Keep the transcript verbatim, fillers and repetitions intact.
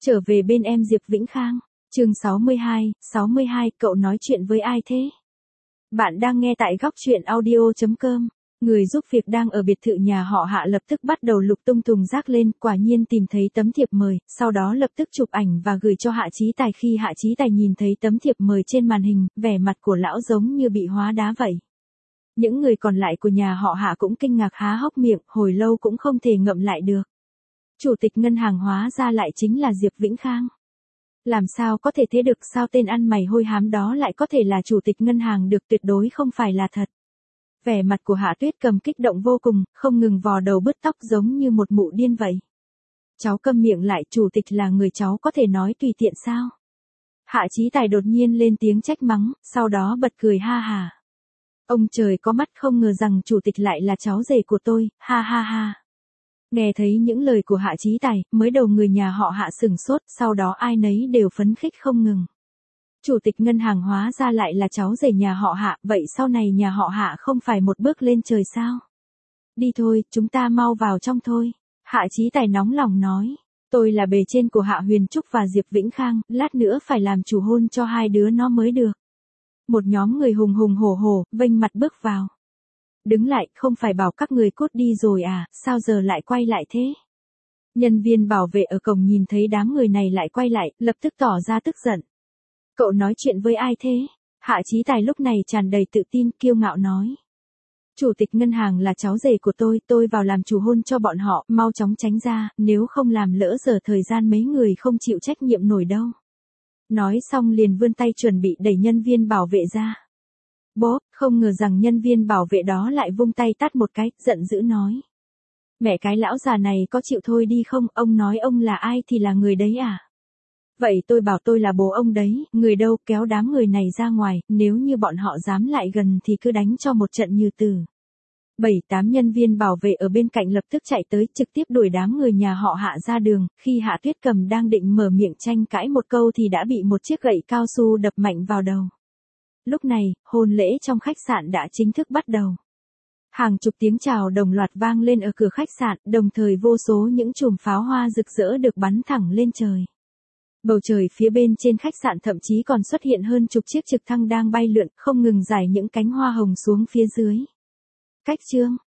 Trở về bên em Diệp Vĩnh Khang, chương sáu mươi hai, sáu mươi hai, cậu nói chuyện với ai thế? Bạn đang nghe tại góc chuyện audio chấm com. Người giúp việc đang ở biệt thự nhà họ Hạ lập tức bắt đầu lục tung thùng rác lên, quả nhiên tìm thấy tấm thiệp mời, sau đó lập tức chụp ảnh và gửi cho Hạ Chí Tài. Khi Hạ Chí Tài nhìn thấy tấm thiệp mời trên màn hình, vẻ mặt của lão giống như bị hóa đá vậy. Những người còn lại của nhà họ Hạ cũng kinh ngạc há hốc miệng, hồi lâu cũng không thể ngậm lại được. Chủ tịch ngân hàng hóa ra lại chính là Diệp Vĩnh Khang. Làm sao có thể thế được, sao tên ăn mày hôi hám đó lại có thể là chủ tịch ngân hàng được, tuyệt đối không phải là thật. Vẻ mặt của Hạ Tuyết Cầm kích động vô cùng, không ngừng vò đầu bứt tóc giống như một mụ điên vậy. Cháu câm miệng lại, chủ tịch là người cháu có thể nói tùy tiện sao? Hạ Chí Tài đột nhiên lên tiếng trách mắng, sau đó bật cười ha hà. Ông trời có mắt, không ngờ rằng chủ tịch lại là cháu rể của tôi, ha ha ha. Nghe thấy những lời của Hạ Chí Tài, mới đầu người nhà họ Hạ sừng sốt, sau đó ai nấy đều phấn khích không ngừng. Chủ tịch ngân hàng hóa ra lại là cháu rể nhà họ Hạ, vậy sau này nhà họ Hạ không phải một bước lên trời sao? Đi thôi, chúng ta mau vào trong thôi. Hạ Chí Tài nóng lòng nói, tôi là bề trên của Hạ Huyền Trúc và Diệp Vĩnh Khang, lát nữa phải làm chủ hôn cho hai đứa nó mới được. Một nhóm người hùng hùng hổ hổ, vênh mặt bước vào. Đứng lại, không phải bảo các người cút đi rồi à, sao giờ lại quay lại thế? Nhân viên bảo vệ ở cổng nhìn thấy đám người này lại quay lại, lập tức tỏ ra tức giận. Cậu nói chuyện với ai thế? Hạ Chí Tài lúc này tràn đầy tự tin, kiêu ngạo nói. Chủ tịch ngân hàng là cháu rể của tôi, tôi vào làm chủ hôn cho bọn họ, mau chóng tránh ra, nếu không làm lỡ giờ thời gian mấy người không chịu trách nhiệm nổi đâu. Nói xong liền vươn tay chuẩn bị đẩy nhân viên bảo vệ ra. Bố, không ngờ rằng nhân viên bảo vệ đó lại vung tay tát một cái, giận dữ nói. Mẹ cái lão già này có chịu thôi đi không, ông nói ông là ai thì là người đấy à? Vậy tôi bảo tôi là bố ông đấy, người đâu, kéo đám người này ra ngoài, nếu như bọn họ dám lại gần thì cứ đánh cho một trận như từ. Bảy tám nhân viên bảo vệ ở bên cạnh lập tức chạy tới, trực tiếp đuổi đám người nhà họ Hạ ra đường, khi Hạ Tuyết Cầm đang định mở miệng tranh cãi một câu thì đã bị một chiếc gậy cao su đập mạnh vào đầu. Lúc này, hôn lễ trong khách sạn đã chính thức bắt đầu. Hàng chục tiếng chào đồng loạt vang lên ở cửa khách sạn, đồng thời vô số những chùm pháo hoa rực rỡ được bắn thẳng lên trời. Bầu trời phía bên trên khách sạn thậm chí còn xuất hiện hơn chục chiếc trực thăng đang bay lượn, không ngừng rải những cánh hoa hồng xuống phía dưới. Cách chương